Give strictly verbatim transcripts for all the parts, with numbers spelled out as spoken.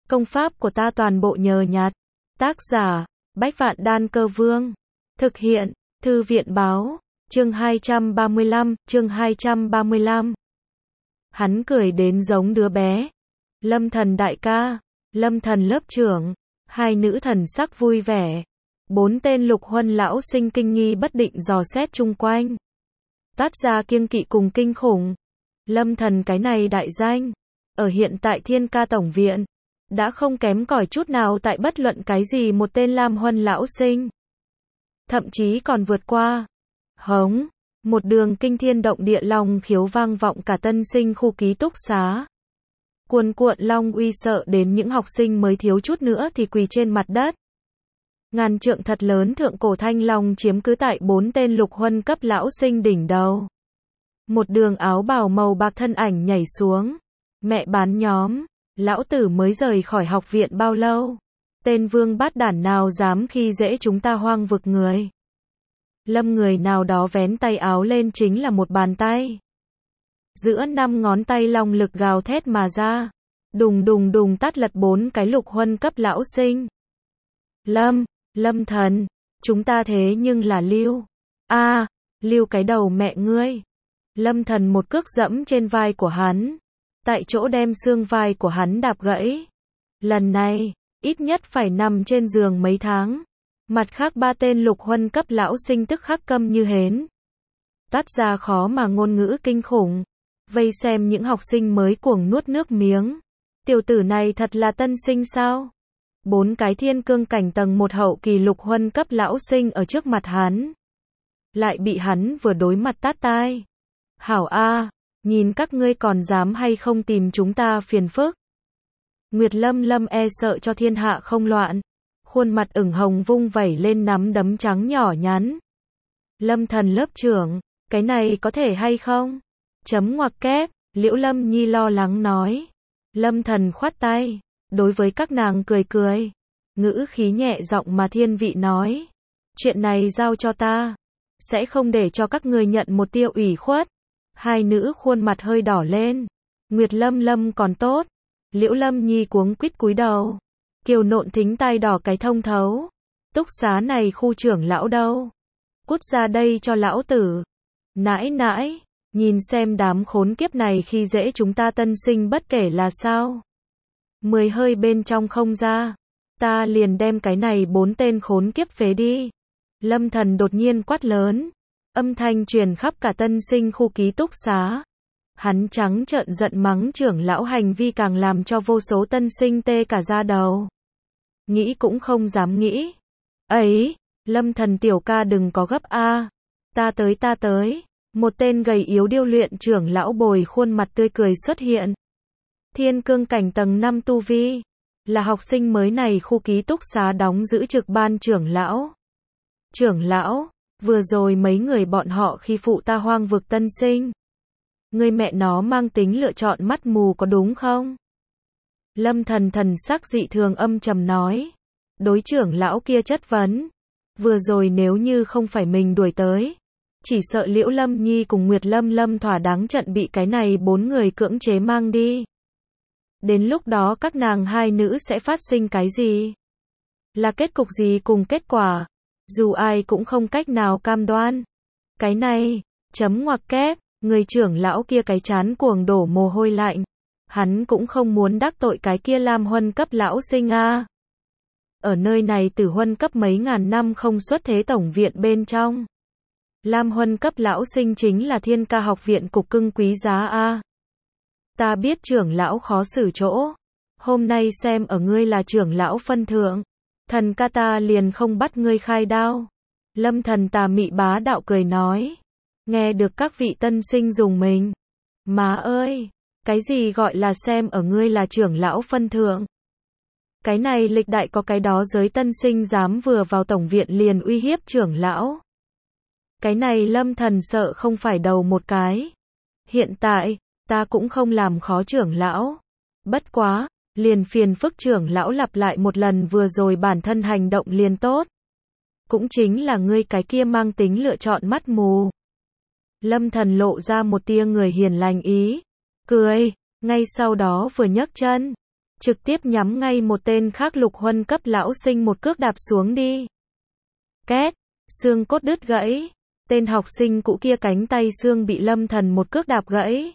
Công pháp của ta toàn bộ nhờ nhặt. Tác giả, Bách Vạn Đan Cơ Vương. Thực hiện, Thư viện Báo. Chương hai trăm ba mươi lăm, chương hai trăm ba mươi lăm. Hắn cười đến giống đứa bé. Lâm Thần đại ca, Lâm Thần lớp trưởng, hai nữ thần sắc vui vẻ. Bốn tên lục huân lão sinh kinh nghi bất định dò xét chung quanh. Tát ra kiêng kỵ cùng kinh khủng. Lâm Thần cái này đại danh, ở hiện tại Thiên Ca Tổng Viện, đã không kém cỏi chút nào tại bất luận cái gì một tên lam huân lão sinh. Thậm chí còn vượt qua. Hống, một đường kinh thiên động địa long khiếu vang vọng cả tân sinh khu ký túc xá. Cuồn cuộn long uy sợ đến những học sinh mới thiếu chút nữa thì quỳ trên mặt đất. Ngàn trượng thật lớn thượng cổ thanh long chiếm cứ tại bốn tên lục huân cấp lão sinh đỉnh đầu. Một đường áo bào màu bạc thân ảnh nhảy xuống. Mẹ bán nhóm, lão tử mới rời khỏi học viện bao lâu? Tên vương bát đản nào dám khi dễ chúng ta hoang vực người? Lâm người nào đó vén tay áo lên chính là một bàn tay. Giữa năm ngón tay long lực gào thét mà ra. Đùng đùng đùng tát lật bốn cái lục huân cấp lão sinh. Lâm, Lâm Thần, chúng ta thế nhưng là lưu. A, à, lưu cái đầu mẹ ngươi. Lâm Thần một cước dẫm trên vai của hắn. Tại chỗ đem xương vai của hắn đạp gãy. Lần này, ít nhất phải nằm trên giường mấy tháng. Mặt khác ba tên lục huân cấp lão sinh tức khắc câm như hến. Tát ra khó mà ngôn ngữ kinh khủng. Vây xem những học sinh mới cuồng nuốt nước miếng. Tiểu tử này thật là tân sinh sao? Bốn cái thiên cương cảnh tầng một hậu kỳ lục huân cấp lão sinh ở trước mặt hắn. Lại bị hắn vừa đối mặt tát tai. Hảo A, nhìn các ngươi còn dám hay không tìm chúng ta phiền phức. Nguyệt Lâm Lâm e sợ cho thiên hạ không loạn. Khuôn mặt ửng hồng vung vẩy lên nắm đấm trắng nhỏ nhắn. Lâm Thần lớp trưởng, cái này có thể hay không? Chấm ngoặc kép, Liễu Lâm Nhi lo lắng nói. Lâm Thần khoát tay, đối với các nàng cười cười. Ngữ khí nhẹ giọng mà thiên vị nói. Chuyện này giao cho ta. Sẽ không để cho các người nhận một tia ủy khuất. Hai nữ khuôn mặt hơi đỏ lên. Nguyệt Lâm Lâm còn tốt. Liễu Lâm Nhi cuống quýt cúi đầu. Kiều nộn thính tai đỏ cái thông thấu. Túc xá này khu trưởng lão đâu? Cút ra đây cho lão tử. Nãi nãi, nhìn xem đám khốn kiếp này khi dễ chúng ta tân sinh bất kể là sao. Mười hơi bên trong không ra. Ta liền đem cái này bốn tên khốn kiếp phế đi. Lâm Thần đột nhiên quát lớn. Âm thanh truyền khắp cả tân sinh khu ký túc xá. Hắn trắng trợn giận mắng trưởng lão hành vi càng làm cho vô số tân sinh tê cả da đầu. Nghĩ cũng không dám nghĩ. Ấy, Lâm Thần tiểu ca đừng có gấp a. Ta tới ta tới. Một tên gầy yếu điêu luyện trưởng lão bồi khuôn mặt tươi cười xuất hiện. Thiên cương cảnh tầng năm tu vi. Là học sinh mới này khu ký túc xá đóng giữ trực ban trưởng lão. Trưởng lão, vừa rồi mấy người bọn họ khi phụ ta hoang vực tân sinh. Người mẹ nó mang tính lựa chọn mắt mù có đúng không? Lâm Thần thần sắc dị thường âm trầm nói. Đối trưởng lão kia chất vấn. Vừa rồi nếu như không phải mình đuổi tới. Chỉ sợ Liễu Lâm Nhi cùng Nguyệt Lâm Lâm thỏa đáng trận bị cái này bốn người cưỡng chế mang đi. Đến lúc đó các nàng hai nữ sẽ phát sinh cái gì? Là kết cục gì cùng kết quả? Dù ai cũng không cách nào cam đoan. Cái này, chấm ngoặc kép, người trưởng lão kia cái chán cuồng đổ mồ hôi lạnh. Hắn cũng không muốn đắc tội cái kia lam huân cấp lão sinh a. Ở nơi này tử huân cấp mấy ngàn năm không xuất thế tổng viện bên trong. Lam huân cấp lão sinh chính là Thiên Ca học viện cục cưng quý giá a. Ta biết trưởng lão khó xử chỗ. Hôm nay xem ở ngươi là trưởng lão phân thượng. Thần ca ta liền không bắt ngươi khai đao. Lâm Thần tà mị bá đạo cười nói. Nghe được các vị tân sinh dùng mình. Má ơi, cái gì gọi là xem ở ngươi là trưởng lão phân thượng? Cái này lịch đại có cái đó giới tân sinh dám vừa vào tổng viện liền uy hiếp trưởng lão. Cái này Lâm Thần sợ không phải đầu một cái. Hiện tại, ta cũng không làm khó trưởng lão. Bất quá, liền phiền phức trưởng lão lặp lại một lần vừa rồi bản thân hành động liền tốt. Cũng chính là ngươi cái kia mang tính lựa chọn mắt mù. Lâm Thần lộ ra một tia người hiền lành ý. Cười, ngay sau đó vừa nhấc chân. trực tiếp nhắm ngay một tên khác lục huân cấp lão sinh một cước đạp xuống đi. Két, xương cốt đứt gãy, tên học sinh cũ kia cánh tay xương bị Lâm Thần một cước đạp gãy.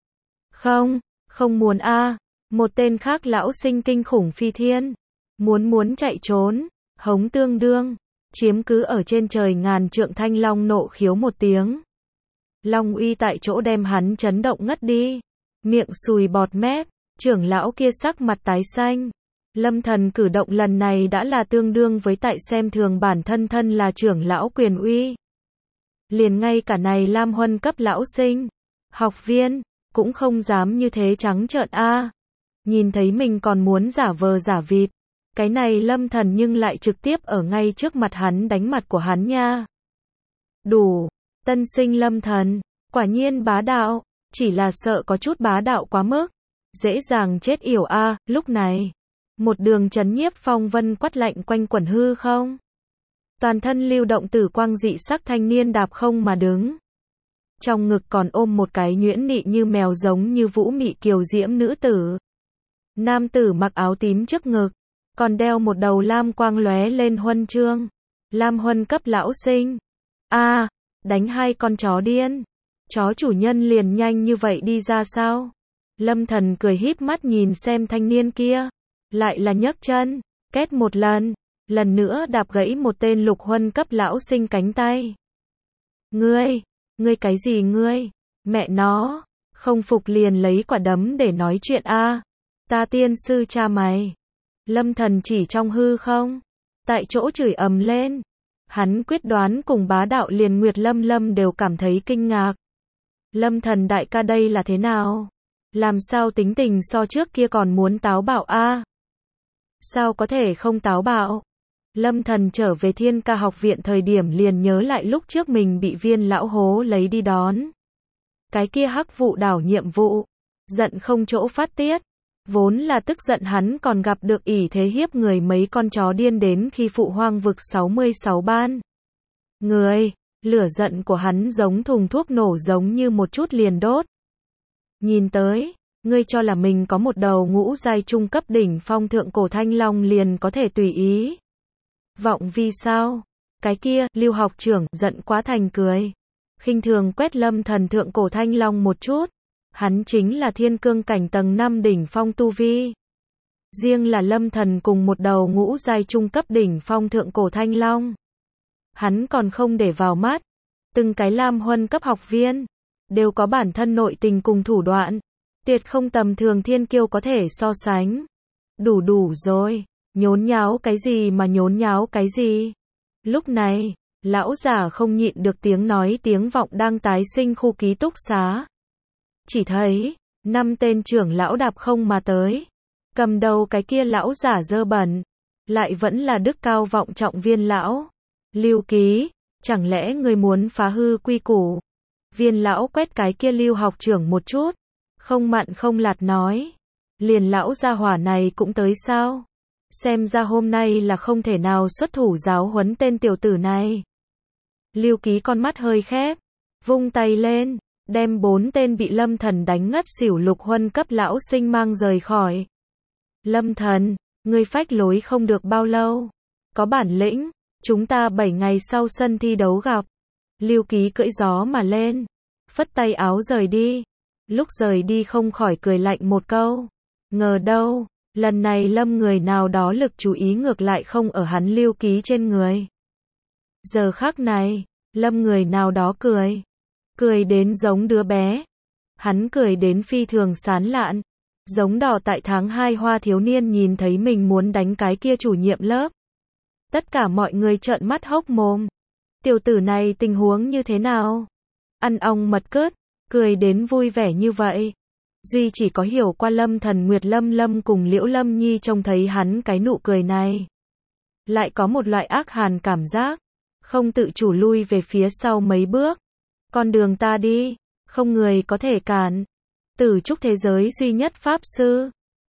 Không, không muốn a. Một tên khác lão sinh kinh khủng phi thiên, muốn muốn chạy trốn, hống tương đương, chiếm cứ ở trên trời ngàn trượng thanh long nộ khiếu một tiếng. Long uy tại chỗ đem hắn chấn động ngất đi, miệng sùi bọt mép, trưởng lão kia sắc mặt tái xanh. Lâm Thần cử động lần này đã là tương đương với tại xem thường bản thân thân là trưởng lão quyền uy. Liền ngay cả này Lam Huân cấp lão sinh, học viên, cũng không dám như thế trắng trợn a. Nhìn thấy mình còn muốn giả vờ giả vịt, cái này Lâm Thần nhưng lại trực tiếp ở ngay trước mặt hắn đánh mặt của hắn nha. Đủ, tân sinh Lâm Thần, quả nhiên bá đạo, chỉ là sợ có chút bá đạo quá mức, dễ dàng chết yểu a. Lúc này, một đường chấn nhiếp phong vân quát lạnh quanh quẩn hư không. Toàn thân lưu động tử quang dị sắc thanh niên đạp không mà đứng. Trong ngực còn ôm một cái nhuyễn nị như mèo giống như vũ mị kiều diễm nữ tử. Nam tử mặc áo tím trước ngực, còn đeo một đầu lam quang lóe lên huân chương. Lam Huân cấp lão sinh. A, à, đánh hai con chó điên. Chó chủ nhân liền nhanh như vậy đi ra sao? Lâm Thần cười híp mắt nhìn xem thanh niên kia, lại là nhấc chân, két một lần, lần nữa đạp gãy một tên lục huân cấp lão sinh cánh tay. Ngươi, ngươi cái gì ngươi? Mẹ nó, không phục liền lấy quả đấm để nói chuyện a. À, ta tiên sư cha mày. Lâm Thần chỉ trong hư không, tại chỗ chửi ầm lên. Hắn quyết đoán cùng bá đạo liền Nguyệt Lâm Lâm đều cảm thấy kinh ngạc. Lâm Thần đại ca đây là thế nào? Làm sao tính tình so trước kia còn muốn táo bạo a? À? Sao có thể không táo bạo? Lâm Thần trở về Thiên Ca học viện thời điểm liền nhớ lại lúc trước mình bị Viên lão hố lấy đi đón. Cái kia hắc vụ đảo nhiệm vụ, giận không chỗ phát tiết. Vốn là tức giận hắn còn gặp được ỷ thế hiếp người mấy con chó điên đến khi phụ hoang vực sáu mươi sáu ban. Người, lửa giận của hắn giống thùng thuốc nổ giống như một chút liền đốt. Nhìn tới, ngươi cho là mình có một đầu ngũ giai trung cấp đỉnh phong thượng cổ thanh long liền có thể tùy ý. Vọng vì sao? Cái kia, Lưu học trưởng giận quá thành cười. Khinh thường quét Lâm Thần thượng cổ thanh long một chút. Hắn chính là thiên cương cảnh tầng năm đỉnh phong tu vi. Riêng là Lâm Thần cùng một đầu ngũ giai trung cấp đỉnh phong thượng cổ thanh long. Hắn còn không để vào mắt. Từng cái Lam Huân cấp học viên, đều có bản thân nội tình cùng thủ đoạn. Tuyệt không tầm thường thiên kiêu có thể so sánh. Đủ đủ rồi, nhốn nháo cái gì mà nhốn nháo cái gì. Lúc này, lão giả không nhịn được tiếng nói tiếng vọng đang tái sinh khu ký túc xá. Chỉ thấy, năm tên trưởng lão đạp không mà tới. Cầm đầu cái kia lão giả dơ bẩn, lại vẫn là đức cao vọng trọng Viên lão. Lưu Ký, chẳng lẽ người muốn phá hư quy củ? Viên lão quét cái kia Lưu học trưởng một chút, không mặn không lạt nói. Liền lão gia hỏa này cũng tới sao? Xem ra hôm nay là không thể nào xuất thủ giáo huấn tên tiểu tử này. Lưu Ký con mắt hơi khép, vung tay lên, đem bốn tên bị Lâm Thần đánh ngất xỉu lục huân cấp lão sinh mang rời khỏi. Lâm Thần, ngươi phách lối không được bao lâu. Có bản lĩnh, chúng ta bảy ngày sau sân thi đấu gặp. Lưu Ký cưỡi gió mà lên, phất tay áo rời đi. Lúc rời đi không khỏi cười lạnh một câu. Ngờ đâu, lần này Lâm người nào đó lực chú ý ngược lại không ở hắn Lưu Ký trên người. Giờ khắc này, Lâm người nào đó cười. Cười đến giống đứa bé. Hắn cười đến phi thường sán lạn. Giống đỏ tại tháng hai hoa thiếu niên nhìn thấy mình muốn đánh cái kia chủ nhiệm lớp. Tất cả mọi người trợn mắt hốc mồm. Tiểu tử này tình huống như thế nào? Ăn ong mật cứt, cười đến vui vẻ như vậy. Duy chỉ có hiểu qua Lâm Thần Nguyệt Lâm Lâm cùng Liễu Lâm Nhi trông thấy hắn cái nụ cười này. Lại có một loại ác hàn cảm giác. Không tự chủ lui về phía sau mấy bước. Con đường ta đi, không người có thể cản. Tử trúc thế giới duy nhất pháp sư,